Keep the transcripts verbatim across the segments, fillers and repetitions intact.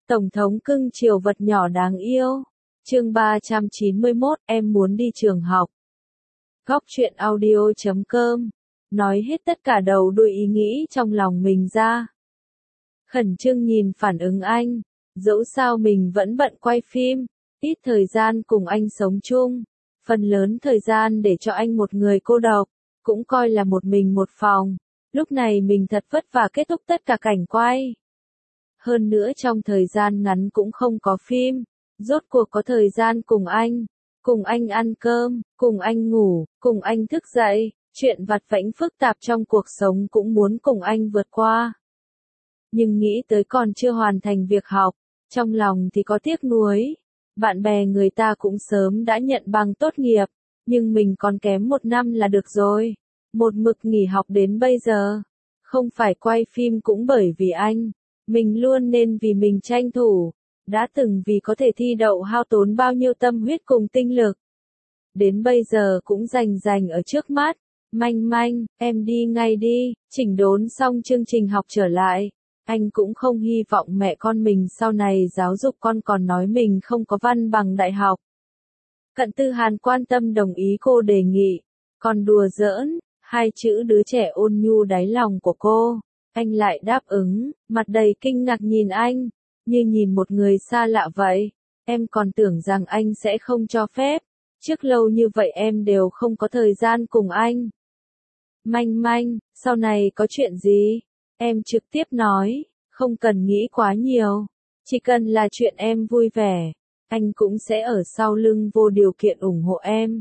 Tổng thống cưng chiều vật nhỏ đáng yêu. Chương ba trăm chín mươi mốt, em muốn đi trường học. Góc truyện audio chấm com. Nói hết tất cả đầu đuôi ý nghĩ trong lòng mình ra. Khẩn trương nhìn phản ứng anh. Dẫu sao mình vẫn bận quay phim, ít thời gian cùng anh sống chung. Phần lớn thời gian để cho anh một người cô độc, cũng coi là một mình một phòng. Lúc này mình thật vất vả kết thúc tất cả cảnh quay. Hơn nữa trong thời gian ngắn cũng không có phim, rốt cuộc có thời gian cùng anh, cùng anh ăn cơm, cùng anh ngủ, cùng anh thức dậy, chuyện vặt vãnh phức tạp trong cuộc sống cũng muốn cùng anh vượt qua. Nhưng nghĩ tới còn chưa hoàn thành việc học, trong lòng thì có tiếc nuối. Bạn bè người ta cũng sớm đã nhận bằng tốt nghiệp, nhưng mình còn kém một năm là được rồi. Một mực nghỉ học đến bây giờ, không phải quay phim cũng bởi vì anh. Mình luôn nên vì mình tranh thủ, đã từng vì có thể thi đậu hao tốn bao nhiêu tâm huyết cùng tinh lực. Đến bây giờ cũng rành rành ở trước mắt. Manh manh, em đi ngay đi, chỉnh đốn xong chương trình học trở lại. Anh cũng không hy vọng mẹ con mình sau này giáo dục con còn nói mình không có văn bằng đại học. Cận Tư Hàn quan tâm đồng ý cô đề nghị, còn đùa giỡn, hai chữ đứa trẻ ôn nhu đáy lòng của cô. Anh lại đáp ứng, mặt đầy kinh ngạc nhìn anh, như nhìn một người xa lạ vậy. Em còn tưởng rằng anh sẽ không cho phép, trước lâu như vậy em đều không có thời gian cùng anh. Manh manh, sau này có chuyện gì? Em trực tiếp nói, không cần nghĩ quá nhiều, chỉ cần là chuyện em vui vẻ, anh cũng sẽ ở sau lưng vô điều kiện ủng hộ em.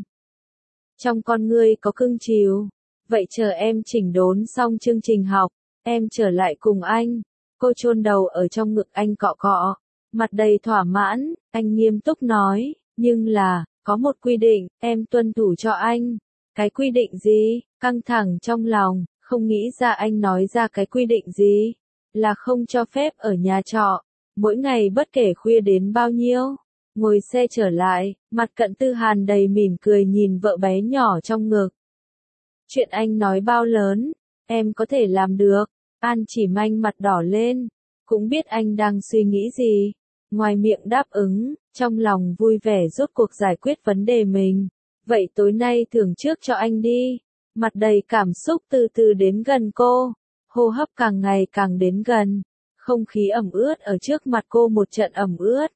Trong con ngươi có cưng chiều, vậy chờ em chỉnh đốn xong chương trình học, em trở lại cùng anh. Cô chôn đầu ở trong ngực anh cọ cọ, mặt đầy thỏa mãn. Anh nghiêm túc nói, nhưng là, có một quy định, em tuân thủ cho anh. Cái quy định gì? Căng thẳng trong lòng, không nghĩ ra anh nói ra cái quy định gì. Là không cho phép ở nhà trọ, mỗi ngày bất kể khuya đến bao nhiêu. Ngồi xe trở lại, mặt Cận Tư Hàn đầy mỉm cười nhìn vợ bé nhỏ trong ngực. Chuyện anh nói bao lớn, em có thể làm được. An Chỉ Manh mặt đỏ lên, cũng biết anh đang suy nghĩ gì. Ngoài miệng đáp ứng, trong lòng vui vẻ rốt cuộc giải quyết vấn đề mình. Vậy tối nay thưởng trước cho anh đi. Mặt đầy cảm xúc từ từ đến gần cô, hô hấp càng ngày càng đến gần. Không khí ẩm ướt ở trước mặt cô một trận ẩm ướt.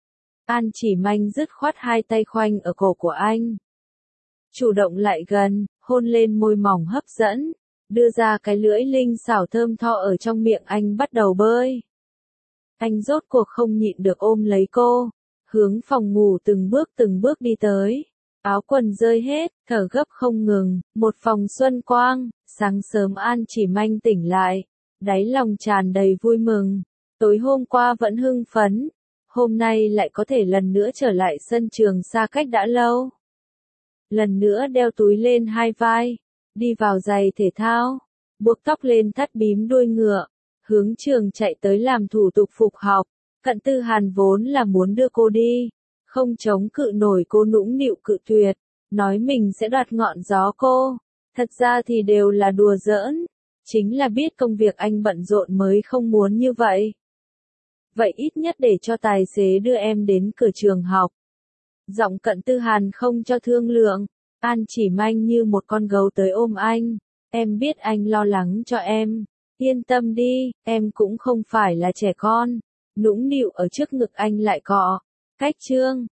An Chỉ Manh dứt khoát hai tay khoanh ở cổ của anh. Chủ động lại gần, hôn lên môi mỏng hấp dẫn. Đưa ra cái lưỡi linh xảo thơm tho ở trong miệng anh bắt đầu bơi. Anh rốt cuộc không nhịn được ôm lấy cô, hướng phòng ngủ từng bước từng bước đi tới. Áo quần rơi hết, thở gấp không ngừng, một phòng xuân quang. Sáng sớm An Chỉ Manh tỉnh lại, đáy lòng tràn đầy vui mừng. Tối hôm qua vẫn hưng phấn, hôm nay lại có thể lần nữa trở lại sân trường xa cách đã lâu. Lần nữa đeo túi lên hai vai, đi vào giày thể thao, buộc tóc lên thắt bím đuôi ngựa, hướng trường chạy tới làm thủ tục phục học. Cận Tư Hàn vốn là muốn đưa cô đi, không chống cự nổi cô nũng nịu cự tuyệt, nói mình sẽ đoạt ngọn gió cô. Thật ra thì đều là đùa giỡn, chính là biết công việc anh bận rộn mới không muốn như vậy. Vậy ít nhất để cho tài xế đưa em đến cửa trường học. Giọng Cận Tư Hàn không cho thương lượng. An Chỉ Manh như một con gấu tới ôm anh. Em biết anh lo lắng cho em. Yên tâm đi, em cũng không phải là trẻ con. Nũng nịu ở trước ngực anh lại cọ. Cách chương.